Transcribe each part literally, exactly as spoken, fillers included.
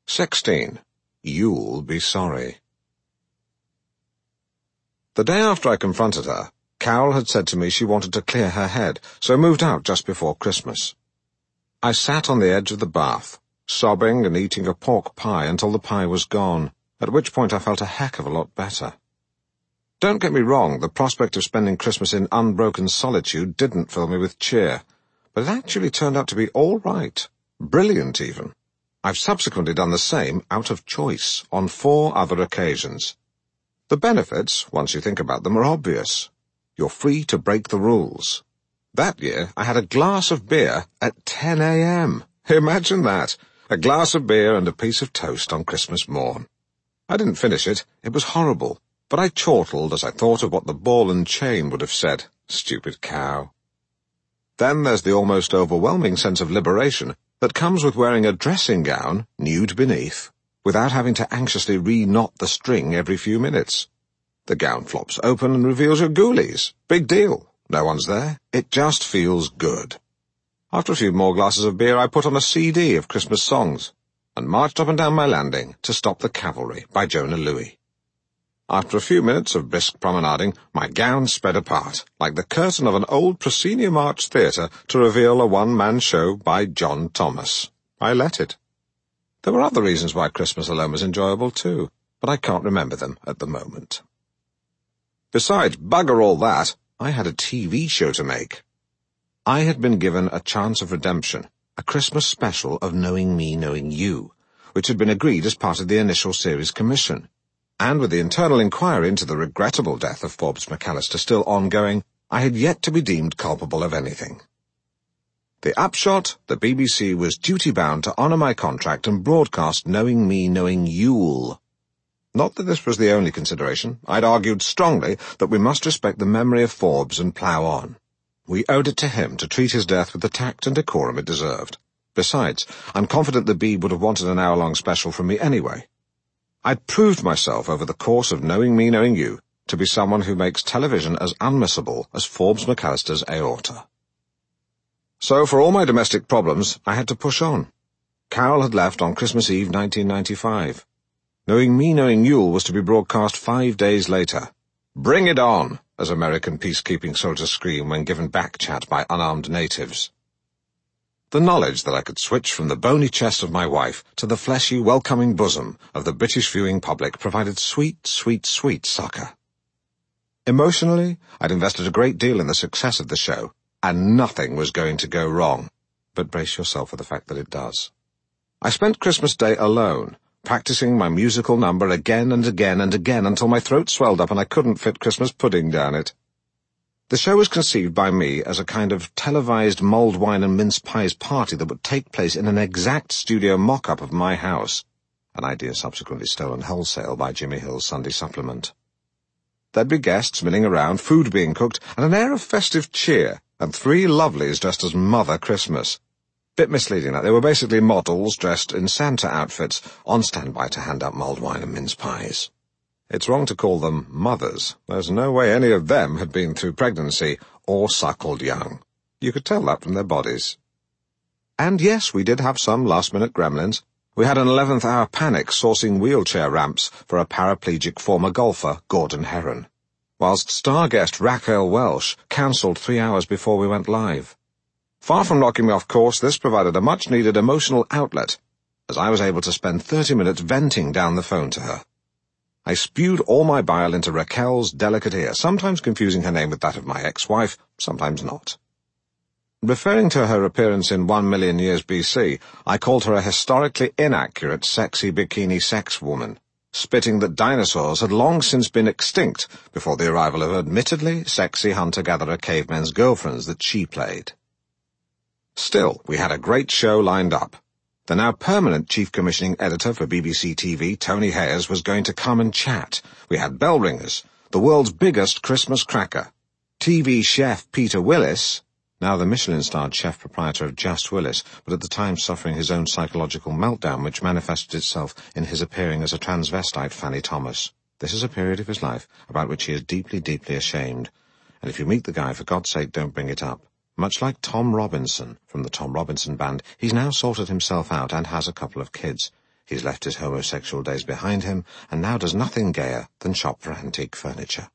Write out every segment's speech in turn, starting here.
sixteen. You'll be sorry. The day after I confronted her, Carol had said to me she wanted to clear her head, so moved out just before Christmas. I sat on the edge of the bath, sobbing and eating a pork pie until the pie was gone, at which point I felt a heck of a lot better. Don't get me wrong, the prospect of spending Christmas in unbroken solitude didn't fill me with cheer, but it actually turned out to be all right. Brilliant, even. I've subsequently done the same, out of choice, on four other occasions. The benefits, once you think about them, are obvious. You're free to break the rules. That year, I had a glass of beer at ten a m Imagine that. A glass of beer and a piece of toast on Christmas morn. I didn't finish it. It was horrible. But I chortled as I thought of what the ball and chain would have said. Stupid cow. Then there's the almost overwhelming sense of liberation that comes with wearing a dressing gown, nude beneath, without having to anxiously re-knot the string every few minutes. The gown flops open and reveals your ghoulies. Big deal. No one's there. It just feels good. After a few more glasses of beer, I put on a C D of Christmas songs and marched up and down my landing to Stop the Cavalry by Jona Lewie. After a few minutes of brisk promenading, my gown spread apart, like the curtain of an old proscenium arch theatre to reveal a one-man show by John Thomas. I let it. There were other reasons why Christmas alone was enjoyable too, but I can't remember them at the moment. Besides, bugger all that, I had a T V show to make. I had been given a chance of redemption, a Christmas special of Knowing Me, Knowing You, which had been agreed as part of the initial series commission. And with the internal inquiry into the regrettable death of Forbes McAllister still ongoing, I had yet to be deemed culpable of anything. The upshot, the B B C was duty-bound to honour my contract and broadcast Knowing Me, Knowing You'll. Not that this was the only consideration. I'd argued strongly that we must respect the memory of Forbes and plough on. We owed it to him to treat his death with the tact and decorum it deserved. Besides, I'm confident the Beeb would have wanted an hour-long special from me anyway. I'd proved myself over the course of Knowing Me, Knowing You to be someone who makes television as unmissable as Forbes McAllister's aorta. So for all my domestic problems, I had to push on. Carol had left on Christmas Eve nineteen ninety-five. Knowing Me, Knowing You'll was to be broadcast five days later. Bring it on, as American peacekeeping soldiers scream when given back chat by unarmed natives. The knowledge that I could switch from the bony chest of my wife to the fleshy, welcoming bosom of the British viewing public provided sweet, sweet, sweet succour. Emotionally, I'd invested a great deal in the success of the show, and nothing was going to go wrong. But brace yourself for the fact that it does. I spent Christmas Day alone, practicing my musical number again and again and again until my throat swelled up and I couldn't fit Christmas pudding down it. The show was conceived by me as a kind of televised mulled wine and mince pies party that would take place in an exact studio mock-up of my house, an idea subsequently stolen wholesale by Jimmy Hill's Sunday Supplement. There'd be guests milling around, food being cooked, and an air of festive cheer, and three lovelies dressed as Mother Christmas. Bit misleading that they were basically models dressed in Santa outfits, on standby to hand out mulled wine and mince pies. It's wrong to call them mothers. There's no way any of them had been through pregnancy or suckled young. You could tell that from their bodies. And yes, we did have some last-minute gremlins. We had an eleventh hour panic sourcing wheelchair ramps for a paraplegic former golfer, Gordon Heron, whilst star guest Raquel Welch cancelled three hours before we went live. Far from knocking me off course, this provided a much-needed emotional outlet, as I was able to spend thirty minutes venting down the phone to her. I spewed all my bile into Raquel's delicate ear, sometimes confusing her name with that of my ex-wife, sometimes not. Referring to her appearance in One Million Years B C, I called her a historically inaccurate sexy bikini sex woman, spitting that dinosaurs had long since been extinct before the arrival of admittedly sexy hunter-gatherer cavemen's girlfriends that she played. Still, we had a great show lined up. The now permanent chief commissioning editor for B B C T V, Tony Hayers, was going to come and chat. We had bell ringers, the world's biggest Christmas cracker, T V chef Peter Willis, now the Michelin-starred chef proprietor of Just Willis, but at the time suffering his own psychological meltdown, which manifested itself in his appearing as a transvestite Fanny Thomas. This is a period of his life about which he is deeply, deeply ashamed. And if you meet the guy, for God's sake, don't bring it up. Much like Tom Robinson from the Tom Robinson Band, he's now sorted himself out and has a couple of kids. He's left his homosexual days behind him, and now does nothing gayer than shop for antique furniture.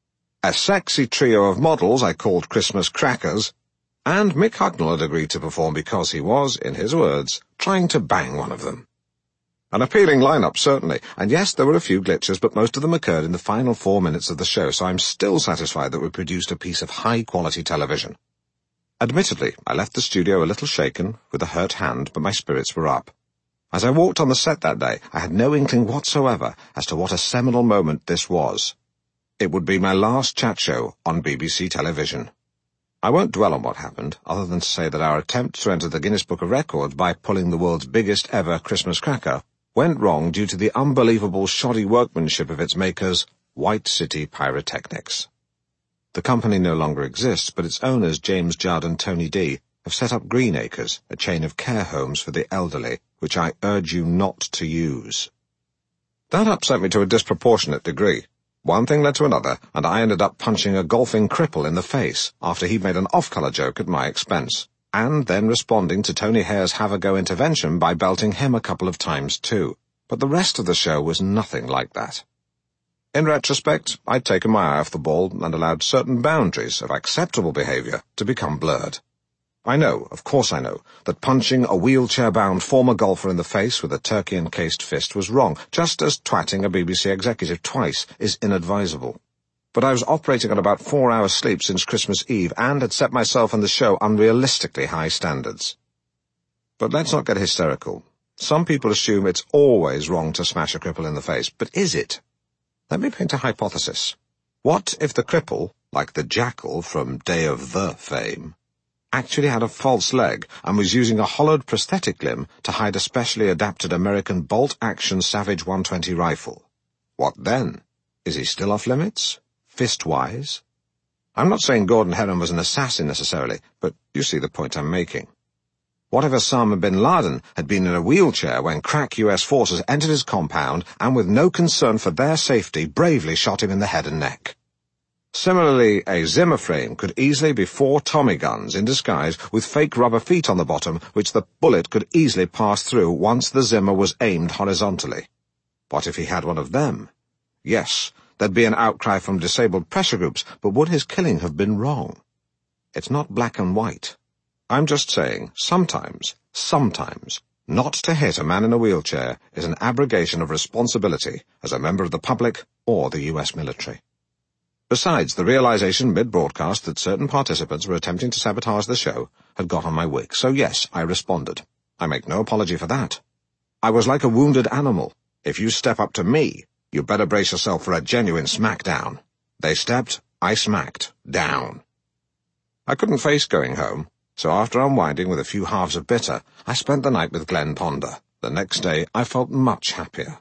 A sexy trio of models I called Christmas Crackers, and Mick Hucknall had agreed to perform because he was, in his words, trying to bang one of them. An appealing lineup, certainly, and yes, there were a few glitches, but most of them occurred in the final four minutes of the show, so I'm still satisfied that we produced a piece of high-quality television. Admittedly, I left the studio a little shaken, with a hurt hand, but my spirits were up. As I walked on the set that day, I had no inkling whatsoever as to what a seminal moment this was. It would be my last chat show on B B C television. I won't dwell on what happened, other than to say that our attempt to enter the Guinness Book of Records by pulling the world's biggest ever Christmas cracker went wrong due to the unbelievable shoddy workmanship of its makers, White City Pyrotechnics. The company no longer exists, but its owners, James Judd and Tony D, have set up Greenacres, a chain of care homes for the elderly, which I urge you not to use. That upset me to a disproportionate degree. One thing led to another, and I ended up punching a golfing cripple in the face after he'd made an off-colour joke at my expense, and then responding to Tony Hare's have-a-go intervention by belting him a couple of times too. But the rest of the show was nothing like that. In retrospect, I'd taken my eye off the ball and allowed certain boundaries of acceptable behaviour to become blurred. I know, of course I know, that punching a wheelchair-bound former golfer in the face with a turkey-encased fist was wrong, just as twatting a B B C executive twice is inadvisable. But I was operating on about four hours sleep since Christmas Eve and had set myself and the show unrealistically high standards. But let's not get hysterical. Some people assume it's always wrong to smash a cripple in the face, but is it? Let me paint a hypothesis. What if the cripple, like the jackal from Day of the fame, actually had a false leg and was using a hollowed prosthetic limb to hide a specially adapted American bolt-action Savage one twenty rifle? What then? Is he still off limits? Fist-wise? I'm not saying Gordon Heron was an assassin necessarily, but you see the point I'm making. What if Osama bin Laden had been in a wheelchair when crack U S forces entered his compound and with no concern for their safety bravely shot him in the head and neck? Similarly, a Zimmer frame could easily be four Tommy guns in disguise with fake rubber feet on the bottom, which the bullet could easily pass through once the Zimmer was aimed horizontally. What if he had one of them? Yes, there'd be an outcry from disabled pressure groups, but would his killing have been wrong? It's not black and white. I'm just saying, sometimes, sometimes, not to hit a man in a wheelchair is an abrogation of responsibility as a member of the public or the U S military. Besides, the realization mid-broadcast that certain participants were attempting to sabotage the show had got on my wick, so yes, I responded. I make no apology for that. I was like a wounded animal. If you step up to me, you better brace yourself for a genuine smackdown. They stepped, I smacked, down. I couldn't face going home, so after unwinding with a few halves of bitter, I spent the night with Glenn Ponder. The next day, I felt much happier.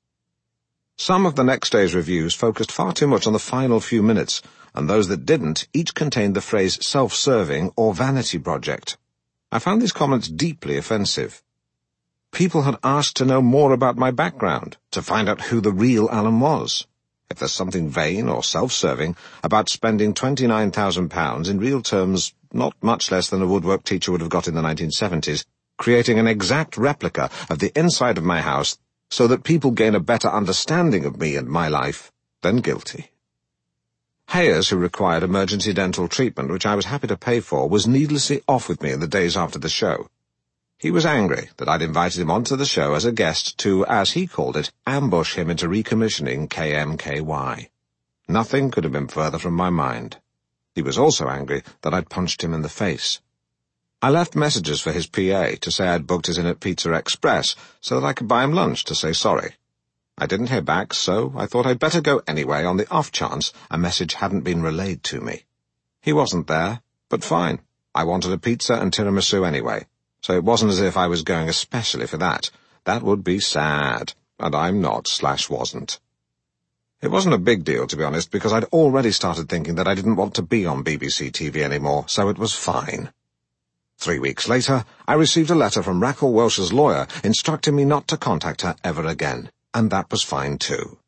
Some of the next day's reviews focused far too much on the final few minutes, and those that didn't each contained the phrase self-serving or vanity project. I found these comments deeply offensive. People had asked to know more about my background, to find out who the real Alan was. If there's something vain or self-serving about spending twenty-nine thousand pounds, in real terms not much less than a woodwork teacher would have got in the nineteen seventies, creating an exact replica of the inside of my house, so that people gain a better understanding of me and my life, then guilty. Hayes, who required emergency dental treatment, which I was happy to pay for, was needlessly off with me in the days after the show. He was angry that I'd invited him onto the show as a guest to, as he called it, ambush him into recommissioning K M K Y. Nothing could have been further from my mind. He was also angry that I'd punched him in the face. I left messages for his P A to say I'd booked us in at Pizza Express so that I could buy him lunch to say sorry. I didn't hear back, so I thought I'd better go anyway on the off chance a message hadn't been relayed to me. He wasn't there, but fine. I wanted a pizza and tiramisu anyway, so it wasn't as if I was going especially for that. That would be sad, and I'm not slash wasn't. It wasn't a big deal, to be honest, because I'd already started thinking that I didn't want to be on B B C T V anymore, so it was fine. Three weeks later, I received a letter from Raquel Welch's lawyer instructing me not to contact her ever again, and that was fine too.